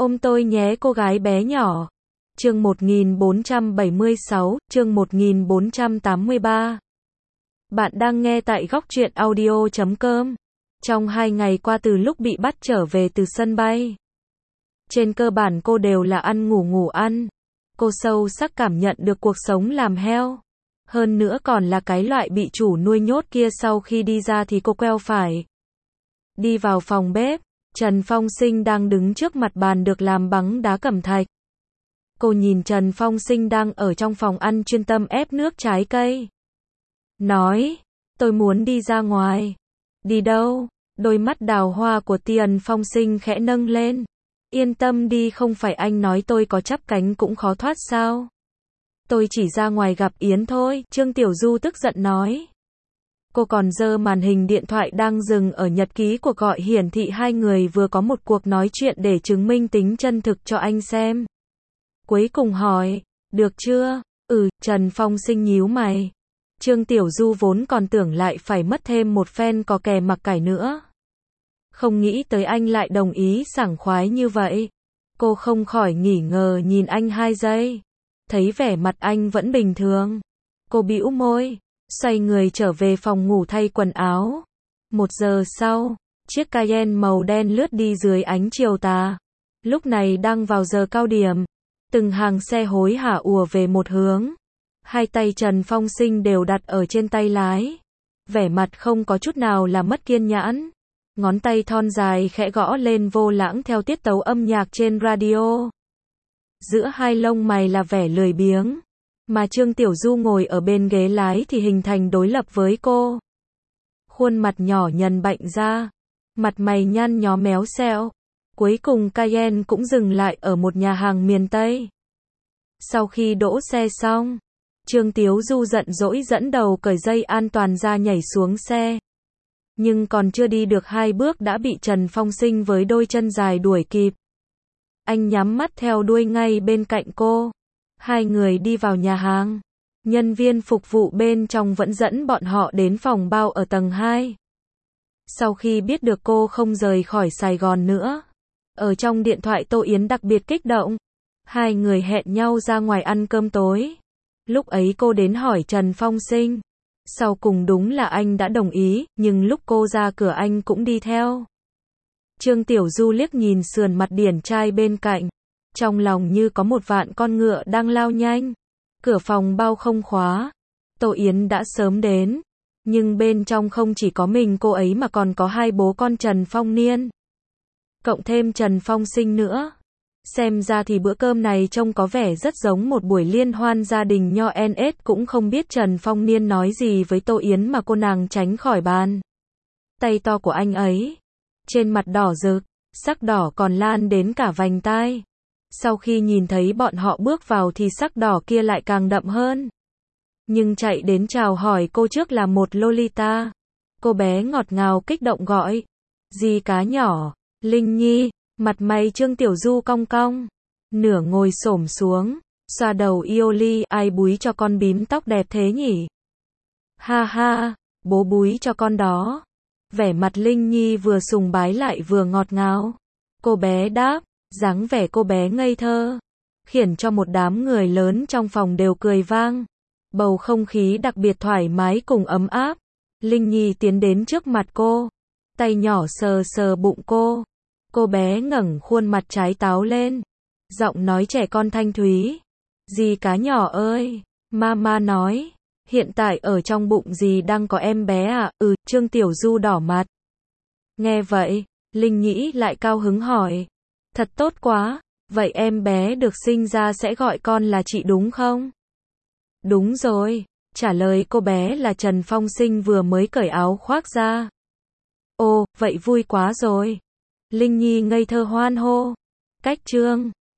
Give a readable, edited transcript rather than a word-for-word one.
Ôm tôi nhé cô gái bé nhỏ. Chương 1476, chương 1483. Bạn đang nghe tại góc truyện audio.com. Trong 2 ngày qua từ lúc bị bắt trở về từ sân bay, trên cơ bản cô đều là ăn ngủ ngủ ăn. Cô sâu sắc cảm nhận được cuộc sống làm heo. Hơn nữa còn là cái loại bị chủ nuôi nhốt kia, sau khi đi ra thì cô queo phải. Đi vào phòng bếp, Trần Phong Sinh đang đứng trước mặt bàn được làm bằng đá cẩm thạch. Cô nhìn Trần Phong Sinh đang ở trong phòng ăn chuyên tâm ép nước trái cây. Nói, tôi muốn đi ra ngoài. Đi đâu? Đôi mắt đào hoa của Trần Phong Sinh khẽ nâng lên. Yên tâm đi, không phải anh nói tôi có chắp cánh cũng khó thoát sao? Tôi chỉ ra ngoài gặp Yến thôi, Trương Tiểu Du tức giận nói. Cô còn giơ màn hình điện thoại đang dừng ở nhật ký cuộc gọi hiển thị hai người vừa có một cuộc nói chuyện để chứng minh tính chân thực cho anh xem. Cuối cùng hỏi, được chưa? Trần Phong Sinh nhíu mày. Trương Tiểu Du vốn còn tưởng lại phải mất thêm một phen có kè mặc cải nữa. Không nghĩ tới anh lại đồng ý sảng khoái như vậy. Cô không khỏi nghỉ ngờ nhìn anh 2 giây. Thấy vẻ mặt anh vẫn bình thường. Cô bĩu môi, xoay người trở về phòng ngủ thay quần áo. 1 giờ sau, chiếc Cayenne màu đen lướt đi dưới ánh chiều tà. Lúc này đang vào giờ cao điểm. Từng hàng xe hối hả ùa về một hướng. Hai tay Trần Phong Sinh đều đặt ở trên tay lái. Vẻ mặt không có chút nào là mất kiên nhẫn. Ngón tay thon dài khẽ gõ lên vô lãng theo tiết tấu âm nhạc trên radio. Giữa hai lông mày là vẻ lười biếng. Mà Trương Tiểu Du ngồi ở bên ghế lái thì hình thành đối lập với cô. Khuôn mặt nhỏ nhần bệnh ra. Mặt mày nhăn nhó méo xẹo. Cuối cùng Cayenne cũng dừng lại ở một nhà hàng miền Tây. Sau khi đỗ xe xong, Trương Tiểu Du giận dỗi dẫn đầu cởi dây an toàn ra nhảy xuống xe. Nhưng còn chưa đi được 2 bước đã bị Trần Phong Sinh với đôi chân dài đuổi kịp. Anh nhắm mắt theo đuôi ngay bên cạnh cô. Hai người đi vào nhà hàng. Nhân viên phục vụ bên trong vẫn dẫn bọn họ đến phòng bao ở tầng 2. Sau khi biết được cô không rời khỏi Sài Gòn nữa, ở trong điện thoại Tô Yến đặc biệt kích động. Hai người hẹn nhau ra ngoài ăn cơm tối. Lúc ấy cô đến hỏi Trần Phong Sinh. Sau cùng đúng là anh đã đồng ý, nhưng lúc cô ra cửa anh cũng đi theo. Trương Tiểu Du liếc nhìn sườn mặt điển trai bên cạnh. Trong lòng như có một vạn con ngựa đang lao nhanh. Cửa phòng bao không khóa. Tô Yến đã sớm đến. Nhưng bên trong không chỉ có mình cô ấy mà còn có 2 bố con Trần Phong Niên. Cộng thêm Trần Phong Sinh nữa. Xem ra thì bữa cơm này trông có vẻ rất giống một buổi liên hoan gia đình nho NS. Cũng không biết Trần Phong Niên nói gì với Tô Yến mà cô nàng tránh khỏi bàn tay to của anh ấy. Trên mặt đỏ rực, sắc đỏ còn lan đến cả vành tai. Sau khi nhìn thấy bọn họ bước vào thì sắc đỏ kia lại càng đậm hơn. Nhưng chạy đến chào hỏi cô trước là một Lolita. Cô bé ngọt ngào kích động gọi. Dì cá nhỏ, Linh Nhi. Mặt mày Trương Tiểu Du cong cong. Nửa ngồi xổm xuống, xoa đầu Ioli. Ai búi cho con bím tóc đẹp thế nhỉ? Ha ha, bố búi cho con đó. Vẻ mặt Linh Nhi vừa sùng bái lại vừa ngọt ngào. Cô bé đáp, dáng vẻ cô bé ngây thơ, khiến cho một đám người lớn trong phòng đều cười vang. Bầu không khí đặc biệt thoải mái cùng ấm áp. Linh Nhi tiến đến trước mặt cô, tay nhỏ sờ sờ bụng cô. Cô bé ngẩng khuôn mặt trái táo lên, giọng nói trẻ con thanh thúy. Dì cá nhỏ ơi, mama nói, hiện tại ở trong bụng dì đang có em bé à? Trương Tiểu Du đỏ mặt. Nghe vậy, Linh Nhĩ lại cao hứng hỏi. Thật tốt quá, vậy em bé được sinh ra sẽ gọi con là chị đúng không? Đúng rồi, trả lời cô bé là Trần Phong Sinh vừa mới cởi áo khoác ra. Ồ, vậy vui quá rồi. Linh Nhi ngây thơ hoan hô. Cách Trương